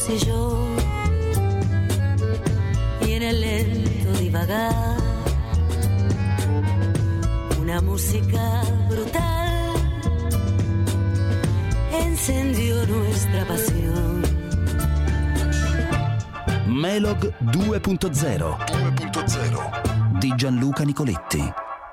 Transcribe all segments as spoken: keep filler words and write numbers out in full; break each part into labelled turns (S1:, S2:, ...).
S1: yo y en el lento divagar una música brutal encendió nuestra pasión.
S2: Melog due punto zero di Gianluca Nicoletti.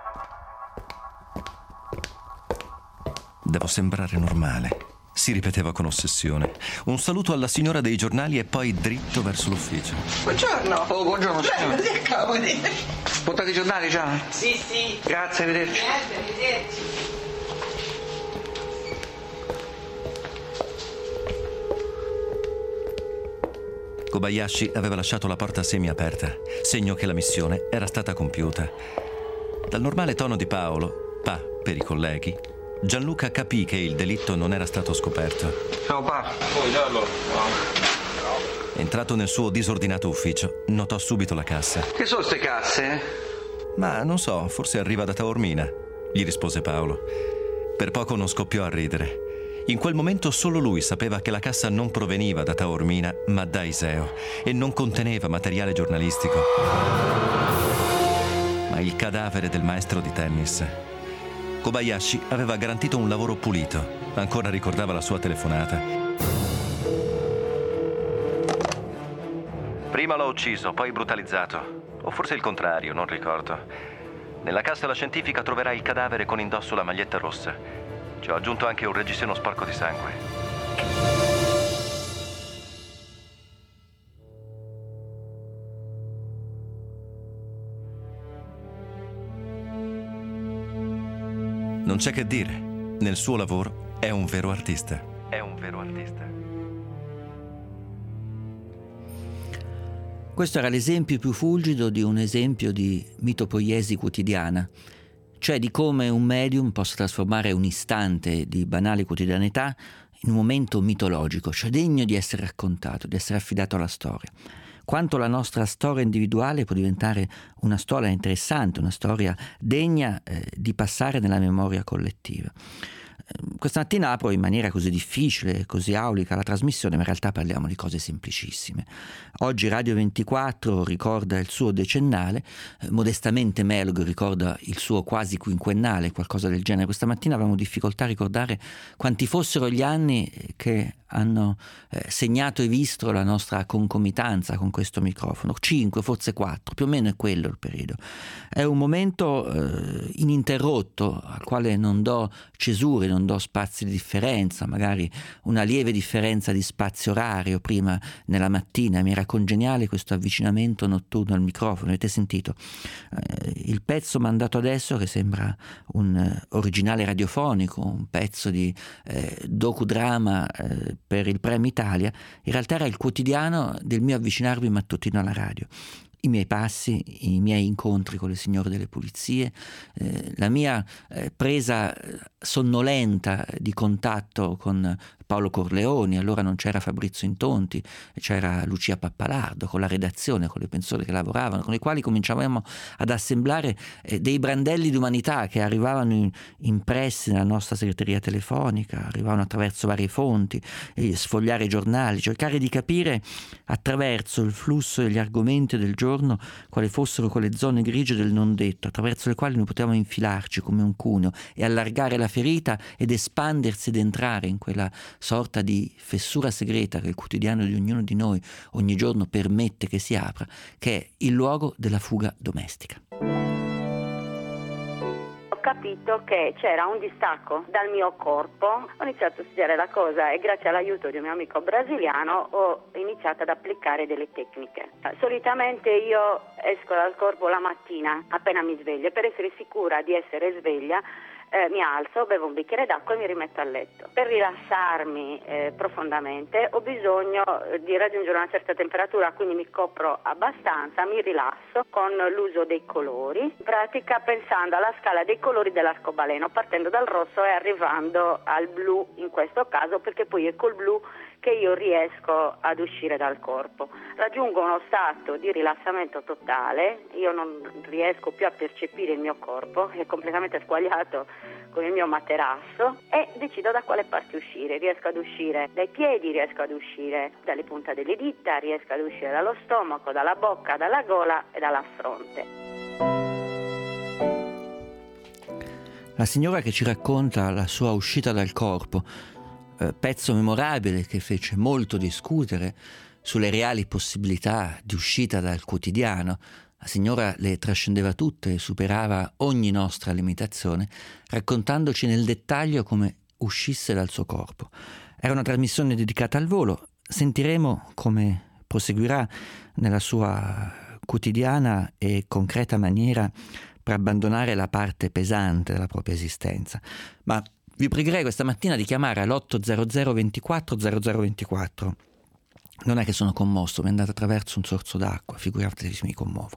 S3: Devo sembrare normale, si ripeteva con ossessione. Un saluto alla signora dei giornali e poi dritto verso l'ufficio.
S4: Buongiorno.
S5: Oh, buongiorno signora.
S4: Beh, accomodi.
S5: Portate i giornali già?
S4: Sì, sì.
S5: Grazie, arrivederci.
S4: Grazie, arrivederci.
S3: Kobayashi aveva lasciato la porta semi-aperta, segno che la missione era stata compiuta. Dal normale tono di Paolo, pa per i colleghi, Gianluca capì che il delitto non era stato scoperto.
S5: Ciao pa. Oh, Gianlo.
S3: Entrato nel suo disordinato ufficio, notò subito la cassa.
S5: Che sono ste casse?
S3: Ma non so, forse arriva da Taormina, gli rispose Paolo. Per poco non scoppiò a ridere. In quel momento solo lui sapeva che la cassa non proveniva da Taormina, ma da Iseo, e non conteneva materiale giornalistico, ma il cadavere del maestro di tennis. Kobayashi aveva garantito un lavoro pulito, ancora ricordava la sua telefonata. Prima l'ho ucciso, poi brutalizzato, o forse il contrario, non ricordo. Nella cassa della scientifica troverai il cadavere con indosso la maglietta rossa. Ci ho aggiunto anche un reggiseno sporco di sangue. Non c'è che dire, nel suo lavoro è un vero artista. È un vero artista.
S6: Questo era l'esempio più fulgido di un esempio di mitopoiesi quotidiana, cioè di come un medium possa trasformare un istante di banale quotidianità in un momento mitologico, cioè degno di essere raccontato, di essere affidato alla storia. Quanto la nostra storia individuale può diventare una storia interessante, una storia degna eh, di passare nella memoria collettiva. Questa mattina apro in maniera così difficile, così aulica la trasmissione, ma in realtà parliamo di cose semplicissime. Oggi Radio ventiquattro ricorda il suo decennale, eh, modestamente Melog ricorda il suo quasi quinquennale, qualcosa del genere. Questa mattina avevamo difficoltà a ricordare quanti fossero gli anni che hanno eh, segnato e visto la nostra concomitanza con questo microfono. Cinque, forse quattro, più o meno è quello il periodo. È un momento eh, ininterrotto al quale non do cesure, non do spazi di differenza, magari una lieve differenza di spazio orario. Prima nella mattina mi era congeniale questo avvicinamento notturno al microfono, avete sentito eh, il pezzo mandato adesso che sembra un eh, originale radiofonico, un pezzo di eh, docudrama eh, per il Premio Italia, in realtà era il quotidiano del mio avvicinarmi mattutino alla radio. I miei passi, i miei incontri con le signore delle pulizie, eh, la mia eh, presa sonnolenta di contatto con Paolo Corleoni, allora non c'era Fabrizio Intonti, c'era Lucia Pappalardo, con la redazione, con le persone che lavoravano, con le quali cominciavamo ad assemblare eh, dei brandelli di umanità che arrivavano in, impressi nella nostra segreteria telefonica, arrivavano attraverso varie fonti, eh, sfogliare i giornali, cercare di capire attraverso il flusso degli argomenti del giorno quali fossero quelle zone grigie del non detto, attraverso le quali noi potevamo infilarci come un cuneo e allargare la ferita ed espandersi ed entrare in quella sorta di fessura segreta che il quotidiano di ognuno di noi ogni giorno permette che si apra, che è il luogo della fuga domestica.
S7: Ho capito che c'era un distacco dal mio corpo, ho iniziato a studiare la cosa e grazie all'aiuto di un mio amico brasiliano ho iniziato ad applicare delle tecniche. Solitamente io esco dal corpo la mattina appena mi sveglio, per essere sicura di essere sveglia Eh, mi alzo, bevo un bicchiere d'acqua e mi rimetto a letto. Per rilassarmi eh, profondamente ho bisogno eh, di raggiungere una certa temperatura, quindi mi copro abbastanza, mi rilasso con l'uso dei colori, in pratica pensando alla scala dei colori dell'arcobaleno, partendo dal rosso e arrivando al blu in questo caso, perché poi è col blu che io riesco ad uscire dal corpo. Raggiungo uno stato di rilassamento totale, io non riesco più a percepire il mio corpo, è completamente squagliato con il mio materasso, e decido da quale parte uscire. Riesco ad uscire dai piedi, riesco ad uscire dalle punte delle dita, riesco ad uscire dallo stomaco, dalla bocca, dalla gola e dalla fronte.
S6: La signora che ci racconta la sua uscita dal corpo, eh, pezzo memorabile che fece molto discutere sulle reali possibilità di uscita dal quotidiano. La signora le trascendeva tutte e superava ogni nostra limitazione, raccontandoci nel dettaglio come uscisse dal suo corpo. Era una trasmissione dedicata al volo. Sentiremo come proseguirà nella sua quotidiana e concreta maniera per abbandonare la parte pesante della propria esistenza. Ma vi pregherei questa mattina di chiamare all'otto zero zero ventiquattro zero zero ventiquattro. Non è che sono commosso, mi è andato attraverso un sorso d'acqua, figuratevi se mi commuovo.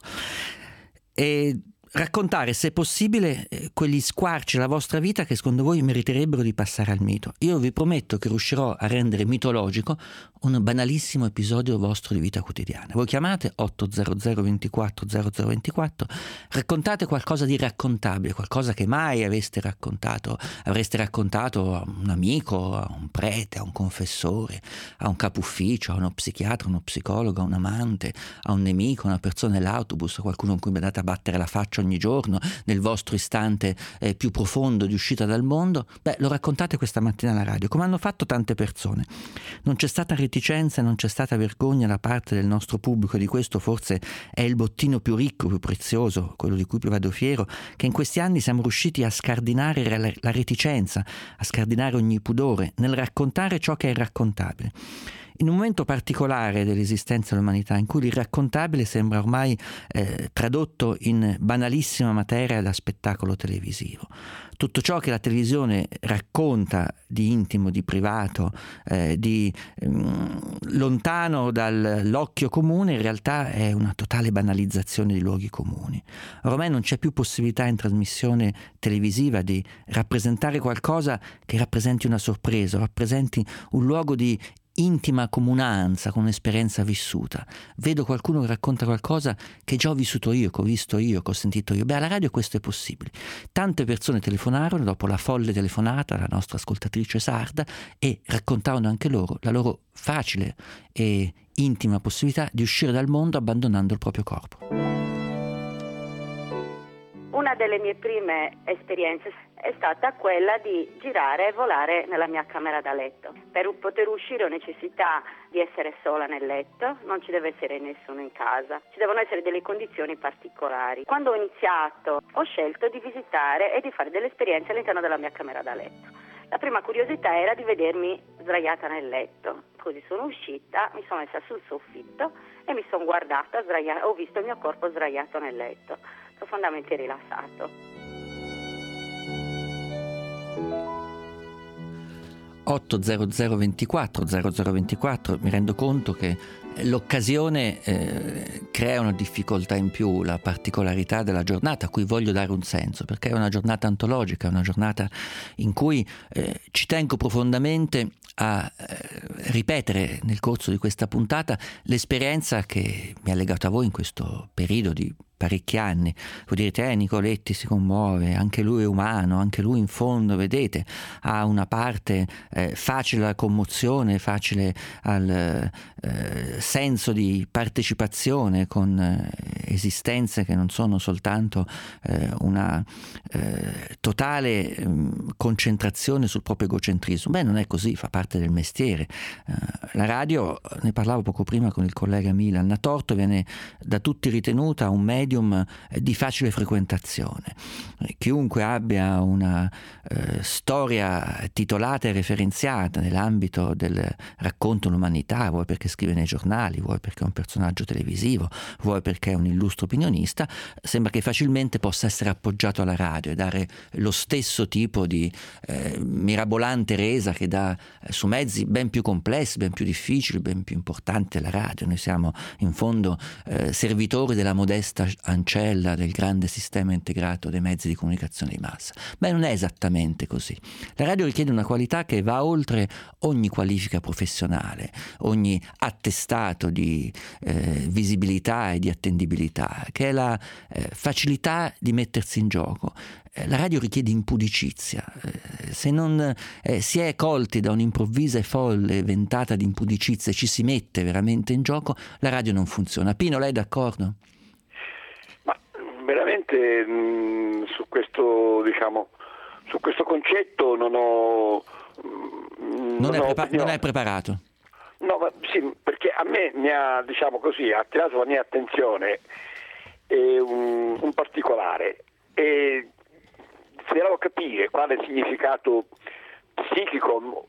S6: E raccontare, se possibile, quegli squarci della vostra vita che secondo voi meriterebbero di passare al mito. Io vi prometto che riuscirò a rendere mitologico un banalissimo episodio vostro di vita quotidiana. Voi chiamate otto zero zero ventiquattro zero zero ventiquattro, raccontate qualcosa di raccontabile, qualcosa che mai aveste raccontato, avreste raccontato a un amico, a un prete, a un confessore, a un capo ufficio, a uno psichiatra, a uno psicologo, a un amante, a un nemico, a una persona nell'autobus, a qualcuno con cui mi andate a battere la faccia ogni giorno, nel vostro istante eh, più profondo di uscita dal mondo. Beh, lo raccontate questa mattina alla radio, come hanno fatto tante persone. Non c'è stata reticenza, non c'è stata vergogna da parte del nostro pubblico, di questo forse è il bottino più ricco, più prezioso, quello di cui più vado fiero, che in questi anni siamo riusciti a scardinare la reticenza, a scardinare ogni pudore nel raccontare ciò che è irraccontabile. In un momento particolare dell'esistenza dell'umanità, in cui l'irraccontabile sembra ormai eh, tradotto in banalissima materia da spettacolo televisivo. Tutto ciò che la televisione racconta di intimo, di privato, eh, di ehm, lontano dall'occhio comune, in realtà è una totale banalizzazione di luoghi comuni. Ormai non c'è più possibilità in trasmissione televisiva di rappresentare qualcosa che rappresenti una sorpresa, rappresenti un luogo di intima comunanza con un'esperienza vissuta. Vedo qualcuno che racconta qualcosa che già ho vissuto io, che ho visto io, che ho sentito io. Beh, alla radio questo è possibile. Tante persone telefonarono dopo la folle telefonata alla nostra ascoltatrice sarda e raccontavano anche loro la loro facile e intima possibilità di uscire dal mondo abbandonando il proprio corpo.
S7: Una delle mie prime esperienze è stata quella di girare e volare nella mia camera da letto. Per poter uscire ho necessità di essere sola nel letto, non ci deve essere nessuno in casa, ci devono essere delle condizioni particolari. Quando ho iniziato ho scelto di visitare e di fare delle esperienze all'interno della mia camera da letto. La prima curiosità era di vedermi sdraiata nel letto, così sono uscita, mi sono messa sul soffitto e mi sono guardata, sdraiata, ho visto il mio corpo sdraiato nel letto, profondamente rilassato.
S6: otto zero zero ventiquattro zero zero ventiquattro, mi rendo conto che l'occasione eh, crea una difficoltà in più, la particolarità della giornata a cui voglio dare un senso, perché è una giornata antologica, è una giornata in cui eh, ci tengo profondamente a eh, ripetere nel corso di questa puntata l'esperienza che mi ha legato a voi in questo periodo di parecchi anni. Voi direte, eh Nicoletti si commuove, anche lui è umano, anche lui in fondo, vedete, ha una parte eh, facile alla commozione, facile al eh, senso di partecipazione con eh, esistenze che non sono soltanto eh, una eh, totale eh, concentrazione sul proprio egocentrismo. Beh, non è così, fa parte del mestiere. Eh, la radio, ne parlavo poco prima con il collega Milan, a torto viene da tutti ritenuta un medium di facile frequentazione. Chiunque abbia una eh, storia titolata e referenziata nell'ambito del racconto dell'umanità, vuoi perché scrive nei giornali, personali, vuoi perché è un personaggio televisivo, vuoi perché è un illustro opinionista, sembra che facilmente possa essere appoggiato alla radio e dare lo stesso tipo di eh, mirabolante resa che dà eh, su mezzi ben più complessi, ben più difficili, ben più importanti alla radio. Noi siamo in fondo eh, servitori della modesta ancella del grande sistema integrato dei mezzi di comunicazione di massa. Beh, non è esattamente così. La radio richiede una qualità che va oltre ogni qualifica professionale, ogni attestato di eh, visibilità e di attendibilità, che è la eh, facilità di mettersi in gioco. Eh, la radio richiede impudicizia. Eh, se non eh, si è colti da un'improvvisa e folle ventata di impudicizia e ci si mette veramente in gioco, la radio non funziona. Pino, lei è d'accordo?
S8: Ma veramente mh, su questo, diciamo, su questo concetto non ho mh,
S6: non,
S8: non,
S6: è
S8: ho
S6: prepa- non è preparato.
S8: No, ma sì, perché a me mi ha, diciamo così, ha attirato la mia attenzione eh, un, un particolare, e volevo capire quale significato psichico,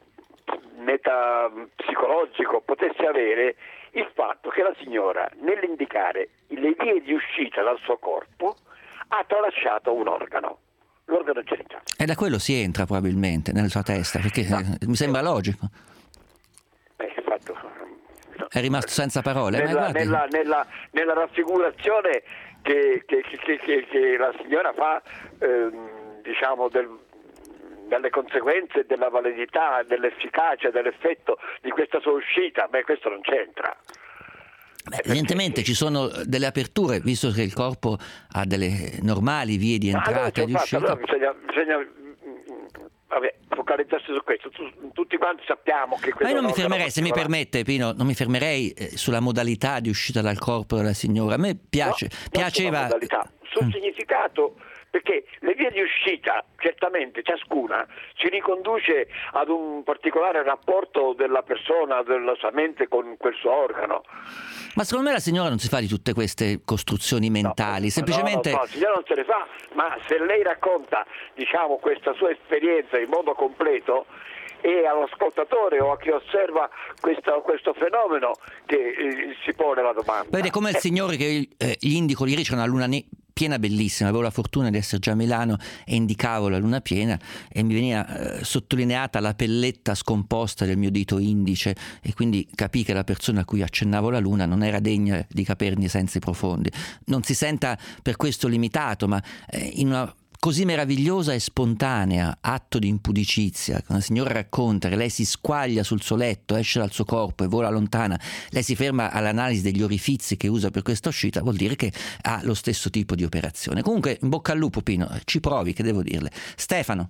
S8: metapsicologico potesse avere il fatto che la signora, nell'indicare le vie di uscita dal suo corpo, ha tralasciato un organo, l'organo genitale.
S6: E da quello si entra probabilmente nella sua testa, perché no, mi sembra logico.
S8: Beh, fatto, no.
S6: È rimasto senza parole.
S8: Nella,
S6: Ma guardi...
S8: nella, nella, nella raffigurazione che, che, che, che, che la signora fa, ehm, diciamo, del, delle conseguenze, della validità, dell'efficacia, dell'effetto di questa sua uscita, beh, questo non c'entra.
S6: Beh, evidentemente ci sono delle aperture, visto che il corpo ha delle normali vie di entrata e di uscita.
S8: Allora bisogna, bisogna vabbè, focalizzarsi su questo. Tutti quanti sappiamo che questo.
S6: Ma io non mi fermerei, se mi permette, Pino, non mi fermerei eh, sulla modalità di uscita dal corpo della signora. A me piace,
S8: no,
S6: piaceva.
S8: Non sulla modalità, sul mm. significato. Perché le vie di uscita, certamente ciascuna, ci riconduce ad un particolare rapporto della persona, della sua mente con quel suo organo.
S6: Ma secondo me la signora non si fa di tutte queste costruzioni mentali,
S8: no,
S6: semplicemente...
S8: No, no, no, la signora non se ne fa, ma se lei racconta, diciamo, questa sua esperienza in modo completo, e all'ascoltatore o a chi osserva questo, questo fenomeno che eh, si pone la domanda.
S6: Vede come il signore che eh, gli indico, gli dice una luna ne- piena bellissima, avevo la fortuna di essere già a Milano e indicavo la luna piena e mi veniva eh, sottolineata la pelletta scomposta del mio dito indice, e quindi capii che la persona a cui accennavo la luna non era degna di capirne i sensi profondi. Non si senta per questo limitato, ma eh, in una così meravigliosa e spontanea atto di impudicizia, che una signora racconta che lei si squaglia sul suo letto, esce dal suo corpo e vola lontana, lei si ferma all'analisi degli orifizi che usa per questa uscita, vuol dire che ha lo stesso tipo di operazione. Comunque in bocca al lupo, Pino, ci provi, che devo dirle. Stefano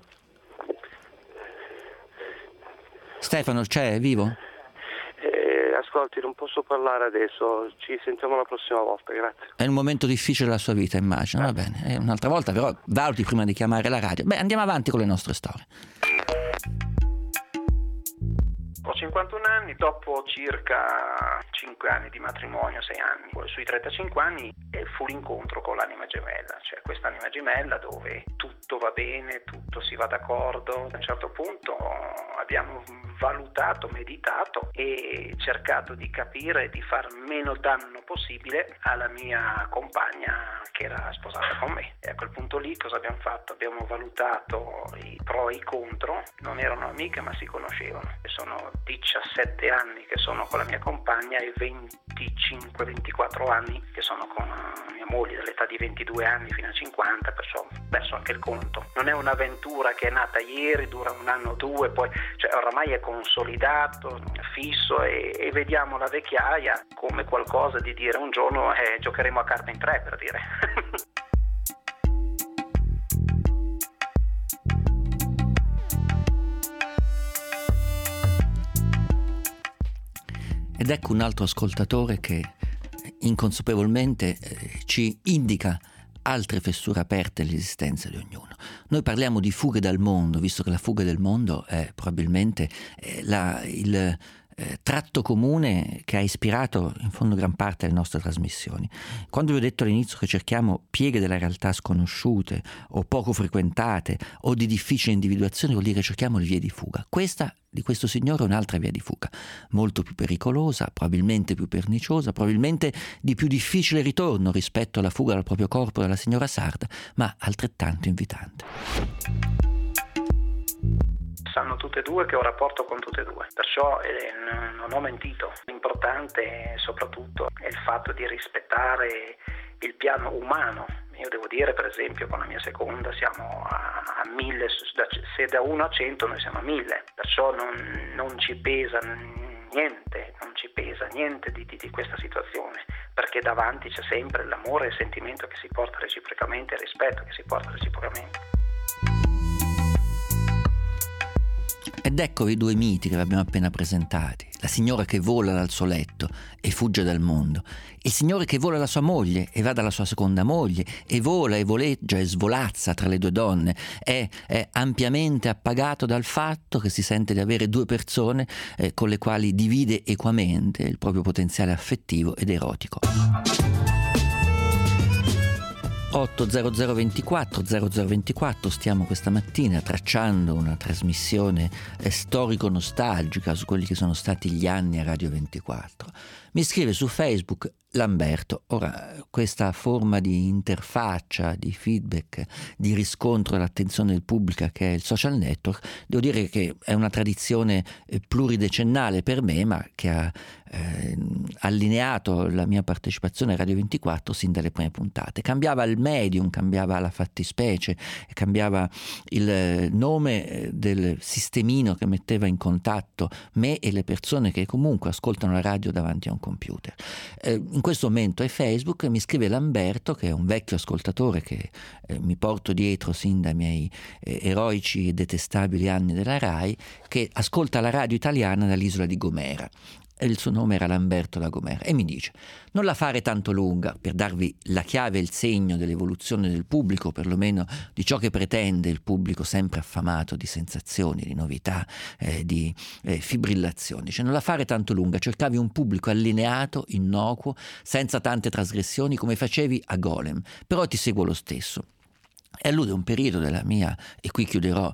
S6: Stefano c'è? È vivo?
S9: Eh, ascolti, non posso parlare adesso, ci sentiamo la prossima volta, grazie.
S6: È un momento difficile della sua vita, immagino. Va bene, è un'altra volta però valuti prima di chiamare la radio. Beh, andiamo avanti con le nostre storie.
S10: Ho cinquantuno anni, dopo circa cinque anni di matrimonio, sei anni, sui trentacinque anni fu l'incontro con l'anima gemella, cioè questa anima gemella dove tutto va bene, tutto si va d'accordo. A un certo punto abbiamo valutato, meditato e cercato di capire di far meno danno possibile alla mia compagna che era sposata con me. E a quel punto lì cosa abbiamo fatto? Abbiamo valutato i pro e i contro, non erano amiche ma si conoscevano. E sono diciassette anni che sono con la mia compagna e venticinque ventiquattro anni che sono con mia moglie, dall'età di ventidue anni fino a cinquanta, perciò ho perso anche il conto. Non è un'avventura che è nata ieri, dura un anno o due, poi cioè oramai è consolidato, fisso, e, e vediamo la vecchiaia come qualcosa di dire un giorno eh, giocheremo a carte in tre, per dire.
S6: Ed ecco un altro ascoltatore che inconsapevolmente eh, ci indica altre fessure aperte all'esistenza di ognuno. Noi parliamo di fughe dal mondo, visto che la fuga del mondo è probabilmente eh, la, il eh, tratto comune che ha ispirato in fondo gran parte delle nostre trasmissioni. Quando vi ho detto all'inizio che cerchiamo pieghe della realtà sconosciute o poco frequentate o di difficile individuazione, vuol dire che cerchiamo le vie di fuga. Questa di questo signore è un'altra via di fuga, molto più pericolosa, probabilmente più perniciosa, probabilmente di più difficile ritorno rispetto alla fuga dal proprio corpo della signora sarda, ma altrettanto invitante.
S10: Sanno tutte e due che ho rapporto con tutte e due, perciò eh, non ho mentito. L'importante soprattutto è il fatto di rispettare il piano umano. Io devo dire, per esempio, con la mia seconda siamo a, a mille, se da uno a cento noi siamo a mille, perciò non, non ci pesa niente, non ci pesa niente di, di, di questa situazione, perché davanti c'è sempre l'amore e il sentimento che si porta reciprocamente, il rispetto che si porta reciprocamente.
S6: Ed ecco i due miti che vi abbiamo appena presentati: la signora che vola dal suo letto e fugge dal mondo, il signore che vola dalla sua moglie e va dalla sua seconda moglie e vola e voleggia e svolazza tra le due donne, è, è ampiamente appagato dal fatto che si sente di avere due persone eh, con le quali divide equamente il proprio potenziale affettivo ed erotico. otto zero zero ventiquattro zero zero ventiquattro, stiamo questa mattina tracciando una trasmissione eh, storico-nostalgica su quelli che sono stati gli anni a Radio ventiquattro. Mi scrive su Facebook Lamberto. Ora, questa forma di interfaccia, di feedback, di riscontro dell'attenzione del pubblico che è il social network, devo dire che è una tradizione pluridecennale per me, ma che ha eh, allineato la mia partecipazione a Radio ventiquattro sin dalle prime puntate. Cambiava il medium, cambiava la fattispecie, cambiava il nome del sistemino che metteva in contatto me e le persone che comunque ascoltano la radio davanti a un computer. Eh, in questo momento è Facebook. Mi scrive Lamberto, che è un vecchio ascoltatore che eh, mi porto dietro sin dai miei eh, eroici e detestabili anni della RAI, che ascolta la radio italiana dall'isola di Gomera. Il suo nome era Lamberto da Gomera, e mi dice: non la fare tanto lunga per darvi la chiave e il segno dell'evoluzione del pubblico, perlomeno di ciò che pretende il pubblico sempre affamato di sensazioni, di novità, eh, di eh, fibrillazioni. Cioè, non la fare tanto lunga, cercavi un pubblico allineato, innocuo, senza tante trasgressioni come facevi a Golem, però ti seguo lo stesso. E allude a un periodo della mia, e qui chiuderò,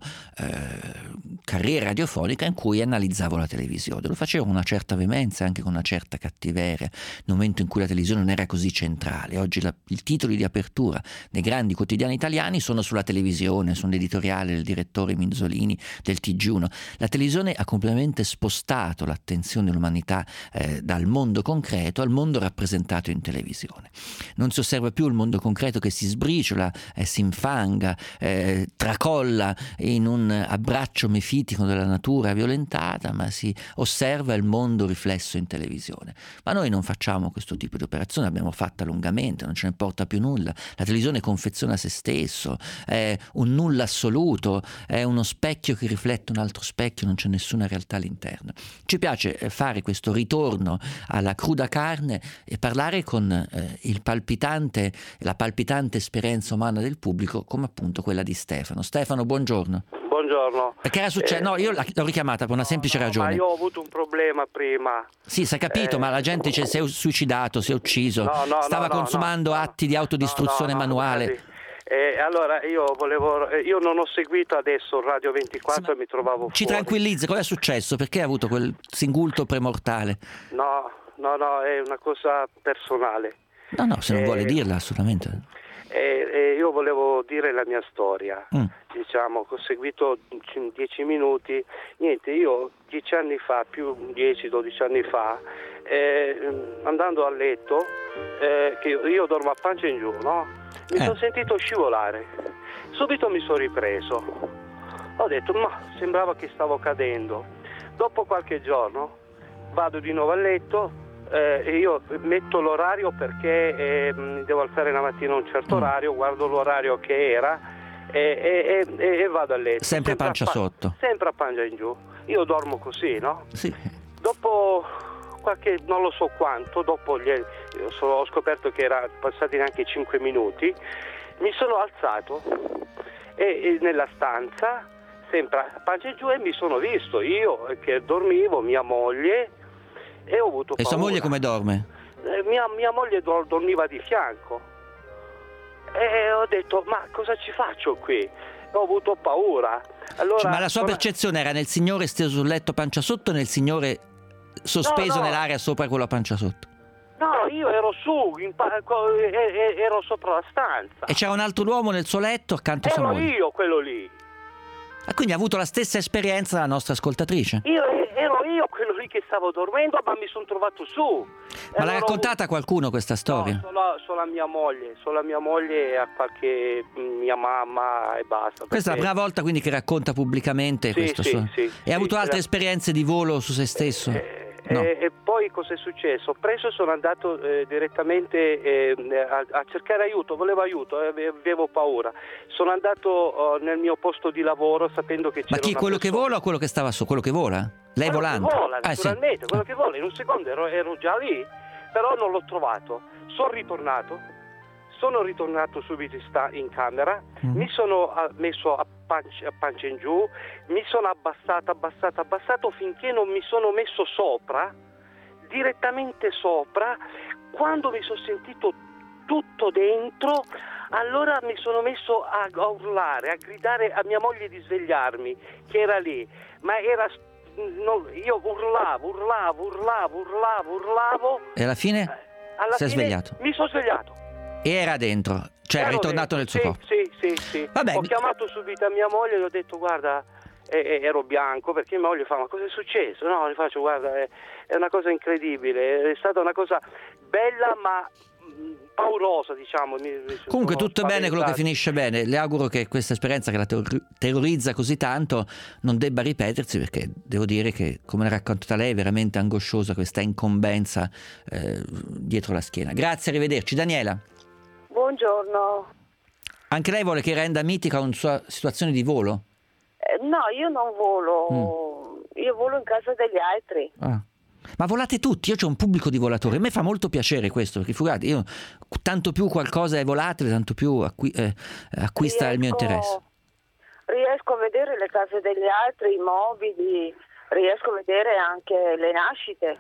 S6: eh, carriera radiofonica in cui analizzavo la televisione. Lo facevo con una certa veemenza, anche con una certa cattiveria, nel momento in cui la televisione non era così centrale. Oggi la, i titoli di apertura dei grandi quotidiani italiani sono sulla televisione, sono l'editoriale del direttore Minzolini del T G uno. La televisione ha completamente spostato l'attenzione dell'umanità eh, dal mondo concreto al mondo rappresentato in televisione. Non si osserva più il mondo concreto che si sbriciola, eh, si infama, Eh, tracolla in un abbraccio mefitico della natura violentata, ma si osserva il mondo riflesso in televisione. Ma noi non facciamo questo tipo di operazione, l'abbiamo fatta lungamente, non ce ne importa più nulla. La televisione confeziona se stesso, è un nulla assoluto, è uno specchio che riflette un altro specchio, non c'è nessuna realtà all'interno. Ci piace fare questo ritorno alla cruda carne e parlare con eh, il palpitante, la palpitante esperienza umana del pubblico, come appunto quella di Stefano. Stefano, buongiorno.
S9: Buongiorno.
S6: Che era successo? Eh, no, io l'ho richiamata per una semplice
S9: no,
S6: ragione.
S9: Ma io ho avuto un problema prima.
S6: Sì, si è capito, eh, ma la gente dice si è suicidato, si è ucciso,
S9: no, no,
S6: stava
S9: no,
S6: consumando
S9: no, no,
S6: atti di autodistruzione
S9: no, no,
S6: manuale.
S9: No, eh, allora io volevo, io non ho seguito adesso Radio ventiquattro, sì, e mi trovavo
S6: ci
S9: fuori.
S6: tranquillizzi, cosa è successo? Perché ha avuto quel singulto premortale?
S9: No, no, no, è una cosa personale.
S6: No, no, se non
S9: eh,
S6: vuole dirla assolutamente.
S9: Eh, eh, io volevo dire la mia storia,
S6: mm.
S9: diciamo, ho seguito dieci minuti, niente, io dieci anni fa, più dieci dodici anni fa, eh, andando a letto, eh, che io, io dormo a pancia in giù, no? Mi
S6: eh.
S9: sono sentito scivolare, subito mi sono ripreso, ho detto ma sembrava che stavo cadendo. Dopo qualche giorno vado di nuovo a letto. Eh, io metto l'orario perché eh, devo alzare la mattina a un certo orario, guardo l'orario che era e, e, e, e vado a letto.
S6: Sempre a pancia
S9: a pa-
S6: sotto.
S9: Sempre a pancia in giù. Io dormo così, no?
S6: Sì.
S9: Dopo qualche, non lo so quanto, dopo gli, so, ho scoperto che era passati neanche cinque minuti, mi sono alzato e, e nella stanza sempre a pancia in giù, e mi sono visto io che dormivo, mia moglie, e ho avuto paura.
S6: E sua moglie come dorme?
S9: Eh, mia, mia moglie do- dormiva di fianco, e ho detto ma cosa ci faccio qui? Ho avuto paura. Allora,
S6: cioè, ma la sua
S9: sono...
S6: percezione era nel signore steso sul letto pancia sotto o nel signore sospeso
S9: no, no.
S6: nell'aria sopra quello pancia sotto?
S9: No, io ero su, in pa- ero sopra la stanza.
S6: E c'era un altro uomo nel suo letto accanto a sua
S9: Ero
S6: moglie?
S9: io quello lì.
S6: Ah, quindi ha avuto la stessa esperienza della nostra ascoltatrice?
S9: Io ero io quello lì che stavo dormendo, ma mi sono trovato su.
S6: Ma
S9: allora
S6: l'ha raccontata a qualcuno questa storia?
S9: No, solo, solo a mia moglie, solo a mia moglie e a qualche mia mamma e basta.
S6: Questa è la prima volta quindi che racconta pubblicamente
S9: sì,
S6: questo
S9: sì,
S6: suo...
S9: sì,
S6: e
S9: sì,
S6: ha avuto
S9: sì,
S6: altre
S9: la...
S6: esperienze di volo su se stesso?
S9: Eh,
S6: no.
S9: E, e poi cosa è successo? Presto sono andato eh, direttamente eh, a, a cercare aiuto, volevo aiuto, eh, avevo paura. Sono andato eh, nel mio posto di lavoro sapendo che c'era
S6: Ma chi,
S9: una
S6: quello
S9: persona...
S6: che vola o quello che stava su? Quello che vola? Lei
S9: quello
S6: volante?
S9: Che vola,
S6: ah,
S9: naturalmente,
S6: sì.
S9: quello che vola. In un secondo ero, ero già lì, però non l'ho trovato. Sono ritornato, sono ritornato subito in, sta, in camera, mm. mi sono a, messo a pancia, a pancia in giù, mi sono abbassato, abbassato, abbassato finché non mi sono messo sopra, direttamente sopra. Quando mi sono sentito tutto dentro, allora mi sono messo a, a urlare, a gridare a mia moglie di svegliarmi, che era lì, ma era... No, io urlavo, urlavo, urlavo, urlavo, urlavo.
S6: E alla fine
S9: alla
S6: si è
S9: fine
S6: svegliato?
S9: Mi sono svegliato.
S6: E era dentro, cioè
S9: Ero
S6: è ritornato
S9: dentro.
S6: nel suo
S9: sì,
S6: corpo?
S9: Sì, sì, sì.
S6: Vabbè.
S9: Ho chiamato subito a mia moglie e gli ho detto guarda, e, e, ero bianco, perché mia moglie fa ma cosa è successo? No, gli faccio guarda, è, è una cosa incredibile, è stata una cosa bella ma paurosa, diciamo. Mi, mi
S6: Comunque tutto è bene quello che
S9: spaventato.
S6: finisce bene. Le auguro che questa esperienza che la terror- terrorizza così tanto non debba ripetersi, perché devo dire che, come l'ha raccontata lei, è veramente angosciosa questa incombenza eh, dietro la schiena. Grazie, arrivederci. Daniela.
S11: Buongiorno.
S6: Anche lei vuole che renda mitica una sua situazione di volo?
S11: Eh, no, io non volo, mm. io volo in casa degli altri.
S6: Ah. Ma volate tutti? Io c'ho un pubblico di volatori, a me fa molto piacere questo, perché figurate, io tanto più qualcosa è volatile, tanto più acqui- eh, acquista
S11: riesco,
S6: il mio interesse.
S11: Riesco a vedere le case degli altri, i mobili, riesco a vedere anche le nascite.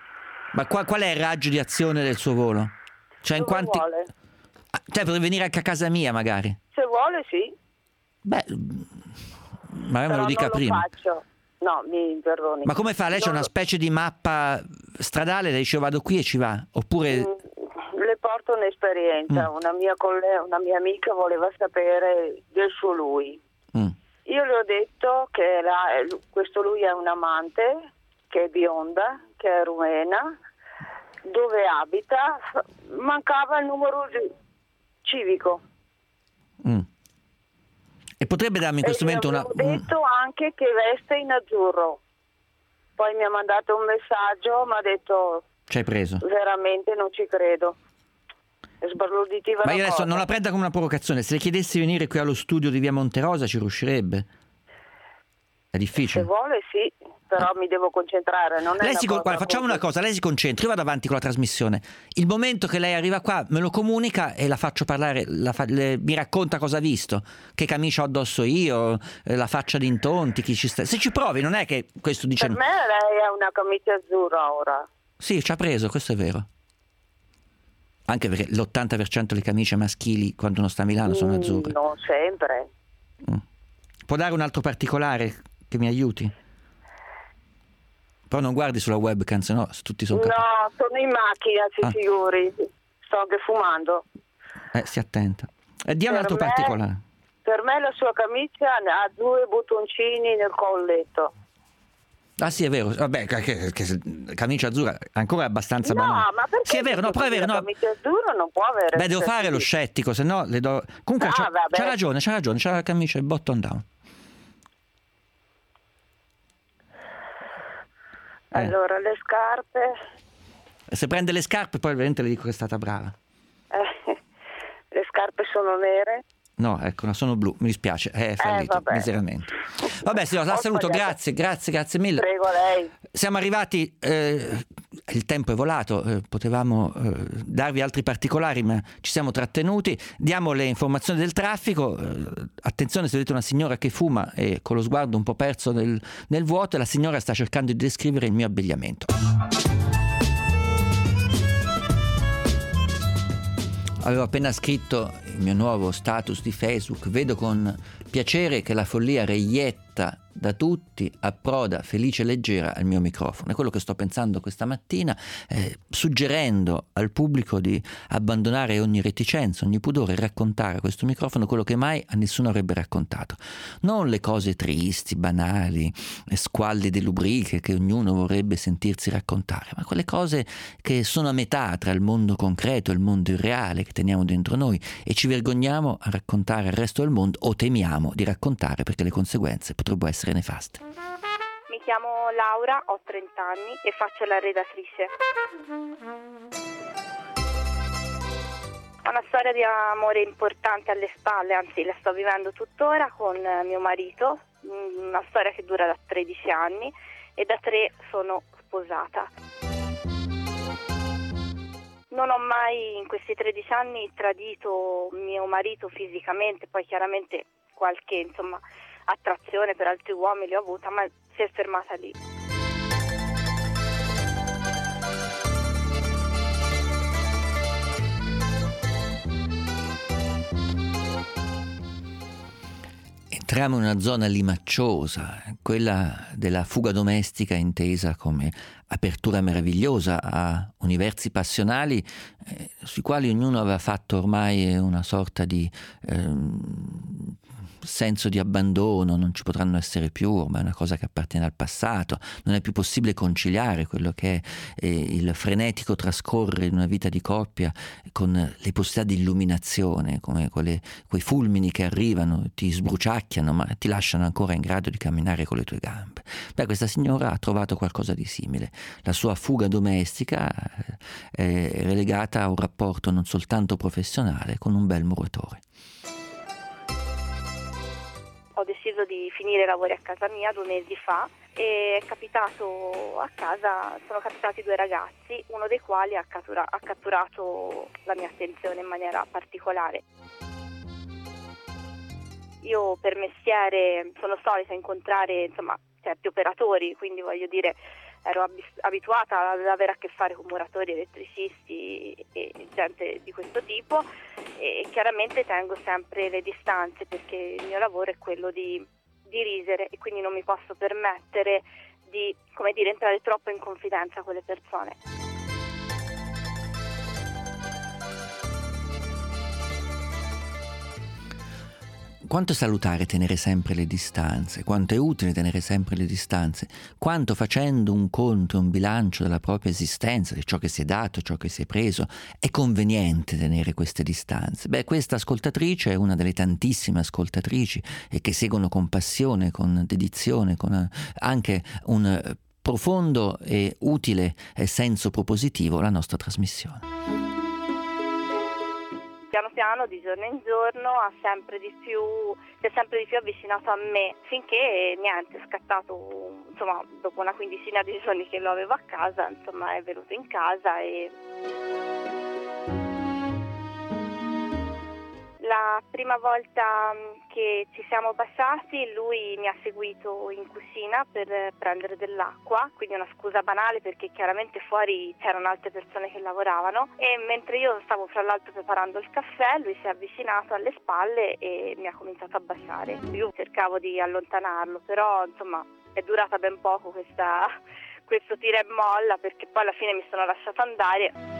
S6: Ma qual, qual è il raggio di azione del suo volo? Cioè, in
S11: Dove
S6: quanti...
S11: vuole?
S6: Ah, cioè, potrebbe venire anche a casa mia magari?
S11: Se vuole sì.
S6: Beh, magari me lo dica
S11: non
S6: prima.
S11: Lo faccio. No, mi perdoni.
S6: Ma come fa? Lei c'è
S11: non
S6: una specie di mappa stradale, lei dice vado qui e ci va? Oppure...
S11: Mm, le porto un'esperienza.
S6: Mm.
S11: Una mia collega, una mia amica voleva sapere del suo lui.
S6: Mm.
S11: Io le ho detto che era, questo lui è un amante, che è bionda, che è rumena, dove abita, mancava il numero civico.
S6: Mm. E potrebbe darmi in questo
S11: e
S6: momento una...
S11: ho detto anche che veste in azzurro. Poi mi ha mandato un messaggio, mi ha detto
S6: Ci hai preso?
S11: veramente non ci credo. È sbalorditiva.
S6: Ma io
S11: la
S6: adesso
S11: cosa.
S6: non la prenda come una provocazione. Se le chiedessi di venire qui allo studio di via Monterosa ci riuscirebbe? È difficile.
S11: Se vuole sì, però mi devo concentrare. Non è
S6: Lei
S11: una
S6: si con-
S11: cosa
S6: guarda, facciamo
S11: così.
S6: una cosa, lei si concentri, io vado avanti con la trasmissione. Il momento che lei arriva qua me lo comunica e la faccio parlare, la fa- le- mi racconta cosa ha visto, che camicia ho addosso io, eh, la faccia di intonti, chi ci sta. Se ci provi, non è che questo dice...
S11: Per me lei è una camicia azzurra ora.
S6: Sì, ci ha preso, questo è vero. Anche perché l'ottanta per cento delle camicie maschili quando uno sta a Milano sono
S11: Mm,
S6: azzurre.
S11: non sempre.
S6: Mm. Può dare un altro particolare che mi aiuti? Però non guardi sulla webcam, sennò tutti sono capaci.
S11: No, sono in macchina, si
S6: Ah.
S11: figuri. Sto anche fumando.
S6: Eh, stia attenta. E dia un
S11: Per
S6: altro
S11: me-
S6: particolare.
S11: Per me la sua camicia ha due bottoncini nel colletto.
S6: Ah sì, è vero. Vabbè, che, che- che camicia azzurra ancora è abbastanza
S11: No,
S6: banale.
S11: ma perché
S6: Sì, è vero, no, però è vero,
S11: la
S6: no.
S11: camicia azzurra non può avere.
S6: Beh, devo
S11: questi-
S6: fare lo scettico, se no le do... Comunque
S11: Ah,
S6: c'ha,
S11: vabbè.
S6: c'ha ragione, c'ha ragione, c'ha la camicia, il bottom down. Eh.
S11: Allora, le scarpe.
S6: Se prende le scarpe poi veramente le dico che è stata brava.
S11: eh, le scarpe sono nere.
S6: No, ecco, no, sono blu, mi dispiace, è fallito,
S11: vabbè.
S6: miseramente. Vabbè, signora, la
S11: Ho
S6: saluto,
S11: sbagliato.
S6: grazie, grazie, grazie mille.
S11: Prego lei.
S6: Siamo arrivati eh, il tempo è volato, eh, potevamo eh, darvi altri particolari, ma ci siamo trattenuti. Diamo le informazioni del traffico. Eh, attenzione, se vedete una signora che fuma e con lo sguardo un po' perso nel, nel vuoto, la signora sta cercando di descrivere il mio abbigliamento. Avevo appena scritto il mio nuovo status di Facebook. Vedo con piacere che la follia reietta da tutti approda felice e leggera al mio microfono. È quello che sto pensando questa mattina, eh, suggerendo al pubblico di abbandonare ogni reticenza, ogni pudore e raccontare a questo microfono quello che mai a nessuno avrebbe raccontato. Non le cose tristi, banali, squallide lubriche che ognuno vorrebbe sentirsi raccontare, ma quelle cose che sono a metà tra il mondo concreto e il mondo irreale che teniamo dentro noi e ci vergogniamo a raccontare al resto del mondo, o temiamo di raccontare perché le conseguenze potrebbero essere nefaste.
S12: Mi chiamo Laura, ho trenta anni e faccio la redattrice. Ho una storia di amore importante alle spalle, anzi la sto vivendo tuttora con mio marito, una storia che dura da tredici anni e da tre sono sposata. Non ho mai in questi tredici anni tradito mio marito fisicamente, poi chiaramente qualche insomma attrazione per altri uomini l'ho avuta, ma si è fermata lì.
S6: Entriamo in una zona limacciosa, quella della fuga domestica intesa come apertura meravigliosa a universi passionali eh, sui quali ognuno aveva fatto ormai una sorta di ehm, senso di abbandono, non ci potranno essere più, ormai è una cosa che appartiene al passato, non è più possibile conciliare quello che è eh, il frenetico trascorrere di una vita di coppia con le possibilità di illuminazione, come quelle, quei fulmini che arrivano, ti sbruciacchiano ma ti lasciano ancora in grado di camminare con le tue gambe. Beh, questa signora ha trovato qualcosa di simile. La sua fuga domestica è relegata a un rapporto non soltanto professionale con un bel muratore.
S12: Ho deciso di finire i lavori a casa mia due mesi fa e è capitato a casa, sono capitati due ragazzi, uno dei quali ha, cattura, ha catturato la mia attenzione in maniera particolare. Io per mestiere sono solita incontrare insomma cioè, più operatori, quindi voglio dire ero abituata ad avere a che fare con muratori, elettricisti e gente di questo tipo e chiaramente tengo sempre le distanze perché il mio lavoro è quello di dirigere e quindi non mi posso permettere di, come dire, entrare troppo in confidenza con le persone.
S6: Quanto è salutare tenere sempre le distanze, quanto è utile tenere sempre le distanze, quanto facendo un conto, un bilancio della propria esistenza, di ciò che si è dato, ciò che si è preso, è conveniente tenere queste distanze. Beh, questa ascoltatrice è una delle tantissime ascoltatrici e che seguono con passione, con dedizione, con anche un profondo e utile senso propositivo la nostra trasmissione.
S12: Piano piano, di giorno in giorno, ha sempre di più, si è sempre di più avvicinato a me, finché niente, è scattato, insomma, dopo una quindicina di giorni che lo avevo a casa, insomma, è venuto in casa e... La prima volta che ci siamo baciati lui mi ha seguito in cucina per prendere dell'acqua, quindi una scusa banale perché chiaramente fuori c'erano altre persone che lavoravano e mentre io stavo fra l'altro preparando il caffè lui si è avvicinato alle spalle e mi ha cominciato a baciare. Io cercavo di allontanarlo, però insomma è durata ben poco questa, questo tira e molla perché poi alla fine mi sono lasciata andare.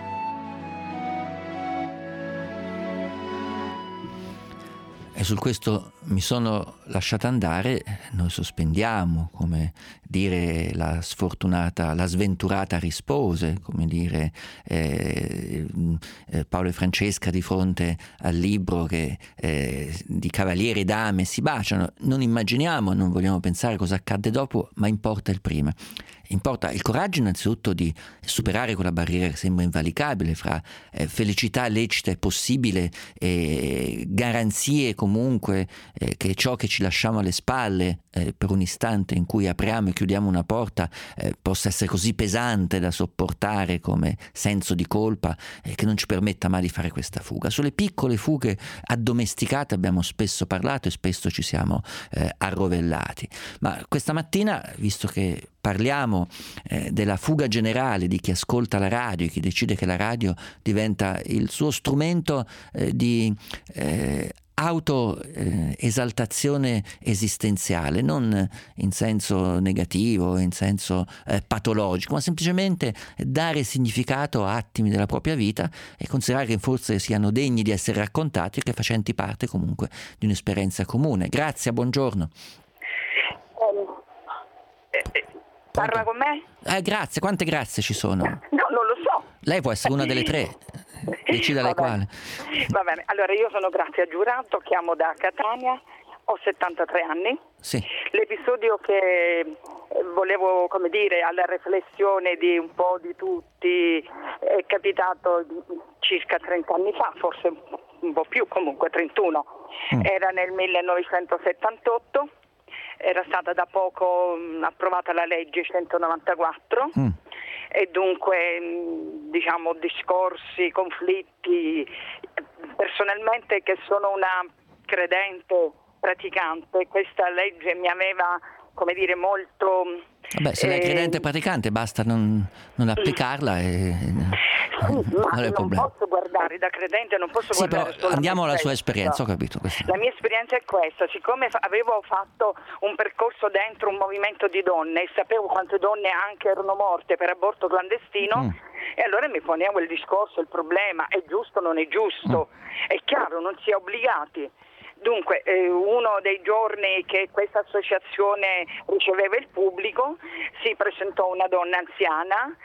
S6: E su questo mi sono lasciata andare, noi sospendiamo, come dire la sfortunata, la sventurata rispose, come dire eh, eh, Paolo e Francesca di fronte al libro che eh, di cavalieri e dame si baciano. Non immaginiamo, non vogliamo pensare cosa accadde dopo, ma importa il prima. Importa il coraggio innanzitutto di superare quella barriera che sembra invalicabile fra eh, felicità lecita e possibile e garanzie comunque comunque eh, che ciò che ci lasciamo alle spalle eh, per un istante in cui apriamo e chiudiamo una porta eh, possa essere così pesante da sopportare come senso di colpa eh, che non ci permetta mai di fare questa fuga. Sulle piccole fughe addomesticate abbiamo spesso parlato e spesso ci siamo eh, arrovellati, ma questa mattina, visto che parliamo eh, della fuga generale di chi ascolta la radio e chi decide che la radio diventa il suo strumento eh, di eh, auto eh, esaltazione esistenziale, non in senso negativo, in senso eh, patologico, ma semplicemente dare significato a attimi della propria vita e considerare che forse siano degni di essere raccontati e che facenti parte comunque di un'esperienza comune. Grazie, buongiorno.
S11: Um, eh, eh, parla con me?
S6: Eh, grazie, quante grazie ci sono?
S11: No, non lo so.
S6: Lei può essere una delle tre. Decida lei quale.
S11: Va bene, allora io sono Grazia Giurato, chiamo da Catania, ho settantatré anni.
S6: Sì.
S11: L'episodio che volevo, come dire, alla riflessione di un po' di tutti è capitato circa trenta anni fa, forse un po' più, comunque trentuno. Mm. Era nel millenovecentosettantotto, era stata da poco approvata la legge centonovantaquattro. Mm. E dunque, diciamo, discorsi, conflitti. Personalmente, che sono una credente praticante, questa legge mi aveva, come dire, molto...
S6: Vabbè, se lei è credente praticante basta non, non applicarla e...
S11: Sì, ma non
S6: problema.
S11: posso guardare da credente, non posso
S6: sì,
S11: guardare
S6: però andiamo alla sua esperienza, ho capito questo.
S11: La mia esperienza è questa: siccome fa- avevo fatto un percorso dentro un movimento di donne e sapevo quante donne anche erano morte per aborto clandestino, mm. e allora mi ponevo il discorso, il problema: è giusto o non è giusto? Mm. È chiaro, non si è obbligati. Dunque, eh, uno dei giorni che questa associazione riceveva il pubblico, si presentò una donna anziana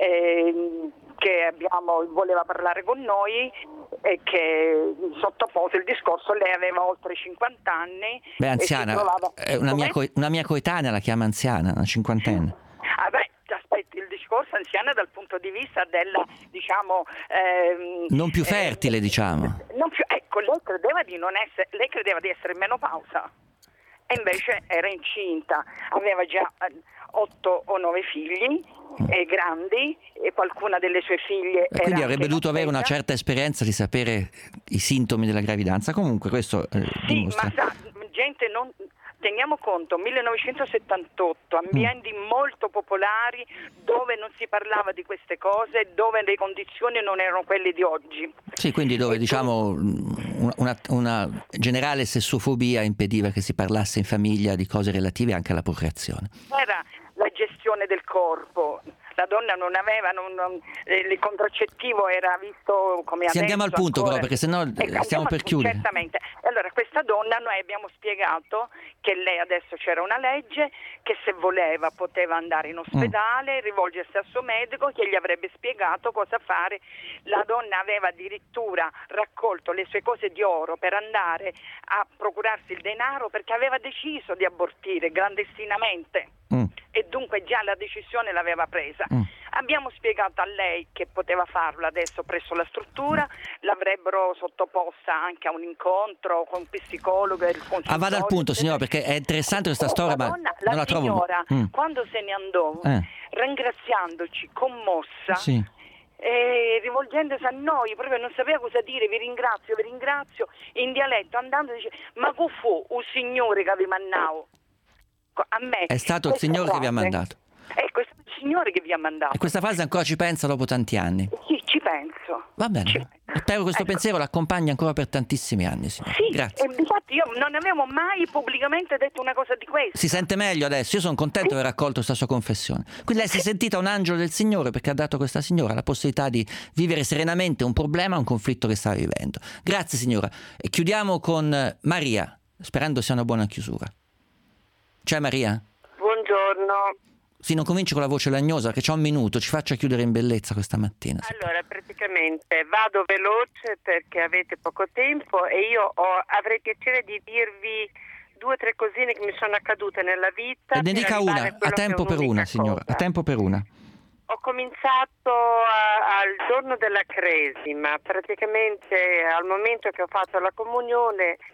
S11: eh, che abbiamo, voleva parlare con noi e che sottopose il discorso. Lei aveva oltre cinquanta anni.
S6: Beh, anziana,
S11: trovava...
S6: è una mia, co- una mia coetanea la chiama anziana, una cinquantenne.
S11: Ah beh, aspetti, il discorso anziana dal punto di vista della, diciamo... Ehm,
S6: non più fertile, eh, diciamo.
S11: Non più, ecco, lei credeva di non essere, lei credeva di essere in menopausa e invece era incinta, aveva già otto o nove figli e grandi, e qualcuna delle sue figlie
S6: e quindi
S11: era
S6: avrebbe dovuto avere una certa esperienza di sapere i sintomi della gravidanza. Comunque questo eh,
S11: sì,
S6: dimostra...
S11: ma sa, gente non... Teniamo conto, millenovecentosettantotto, ambienti mm. molto popolari dove non si parlava di queste cose, dove le condizioni non erano quelle di oggi.
S6: Sì, quindi dove, diciamo, una, una generale sessofobia impediva che si parlasse in famiglia di cose relative anche alla procreazione.
S11: Era la gestione del corpo. La donna non aveva, non, non, eh, il contraccettivo era visto come adesso.
S6: Se andiamo al punto
S11: ancora.
S6: Però, perché sennò
S11: ecco,
S6: stiamo per chiudere.
S11: Certamente. Allora, questa donna, noi abbiamo spiegato che lei adesso c'era una legge che se voleva poteva andare in ospedale, mm. rivolgersi al suo medico che gli avrebbe spiegato cosa fare. La donna aveva addirittura raccolto le sue cose di oro per andare a procurarsi il denaro perché aveva deciso di abortire clandestinamente. Mm. E dunque già la decisione l'aveva presa. Mm. Abbiamo spiegato a lei che poteva farlo adesso presso la struttura, l'avrebbero sottoposta anche a un incontro con un psicologo e il consultore.
S6: Ah, vada al punto, signora, perché è interessante questa
S11: oh,
S6: storia,
S11: Madonna,
S6: ma
S11: la
S6: non la trovo.
S11: signora,
S6: mm.
S11: quando se ne andò,
S6: eh.
S11: ringraziandoci, commossa,
S6: sì.
S11: e rivolgendosi a noi, proprio non sapeva cosa dire, vi ringrazio, vi ringrazio, in dialetto, andando, dice, ma che fu un signore che vi mannavo? A me
S6: è stato il Signore
S11: frase,
S6: che vi ha mandato.
S11: Ecco, è stato il Signore che vi ha mandato.
S6: E questa frase ancora ci pensa dopo tanti anni?
S11: Sì, ci penso.
S6: Va bene.
S11: Ci...
S6: Spero questo
S11: ecco.
S6: pensiero l'accompagni ancora per tantissimi anni, signora.
S11: Sì,
S6: grazie.
S11: E infatti io non avevo mai pubblicamente detto una cosa di questa.
S6: Si sente meglio adesso? Io sono contento sì. di aver accolto questa sua confessione. Quindi lei si è sentita un angelo del Signore perché ha dato a questa signora la possibilità di vivere serenamente un problema, un conflitto che sta vivendo. Grazie signora. E chiudiamo con Maria, sperando sia una buona chiusura. C'è Maria?
S13: Buongiorno.
S6: Sì, non cominci con la voce lagnosa, che c'ho un minuto, ci faccia chiudere in bellezza questa mattina.
S13: Allora, praticamente vado veloce perché avete poco tempo e io ho, avrei piacere di dirvi due o tre cosine che mi sono accadute nella vita.
S6: E ne dica una, a tempo per una, signora, a tempo per una.
S13: Ho cominciato a, al giorno della Cresima, praticamente al momento che ho fatto la comunione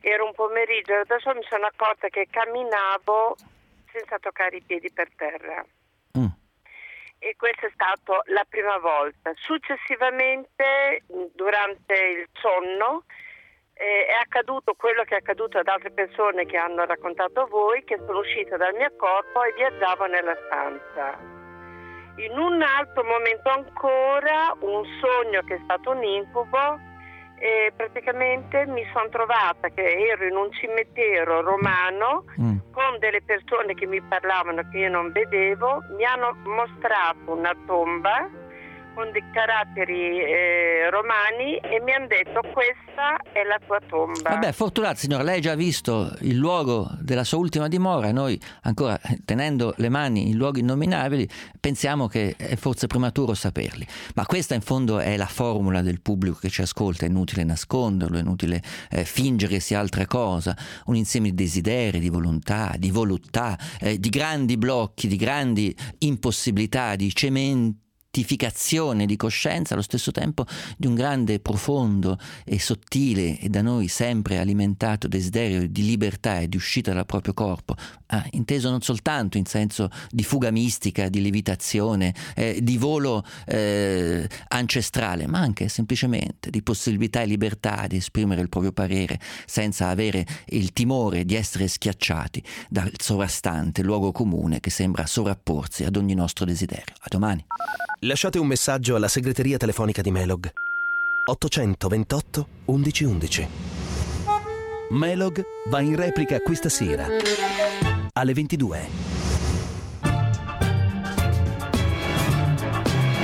S13: era un pomeriggio, adesso mi sono accorta che camminavo senza toccare i piedi per terra. Mm. E questa è stata la prima volta. Successivamente, durante il sonno, eh, è accaduto quello che è accaduto ad altre persone che hanno raccontato a voi, che sono uscita dal mio corpo e viaggiavo nella stanza. In un altro momento ancora, un sogno che è stato un incubo, e praticamente mi sono trovata che ero in un cimitero romano mm. con delle persone che mi parlavano che io non vedevo, mi hanno mostrato una tomba con dei caratteri eh, romani e mi hanno detto: questa è la tua tomba.
S6: Vabbè, fortunata signora, lei ha già visto il luogo della sua ultima dimora, noi ancora tenendo le mani in luoghi innominabili pensiamo che è forse prematuro saperli, ma questa in fondo è la formula del pubblico che ci ascolta, è inutile nasconderlo, è inutile eh, fingere che sia altra cosa, un insieme di desideri, di volontà, di voluttà, eh, di grandi blocchi, di grandi impossibilità, di cementi di coscienza, allo stesso tempo di un grande, profondo e sottile e da noi sempre alimentato desiderio di libertà e di uscita dal proprio corpo, ah, inteso non soltanto in senso di fuga mistica, di levitazione, eh, di volo eh, ancestrale, ma anche semplicemente di possibilità e libertà di esprimere il proprio parere senza avere il timore di essere schiacciati dal sovrastante luogo comune che sembra sovrapporsi ad ogni nostro desiderio. A domani.
S2: Lasciate un messaggio alla segreteria telefonica di Melog ottocentoventotto undici undici. Melog va in replica questa sera alle ventidue.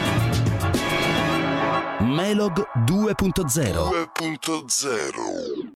S2: Melog due punto zero.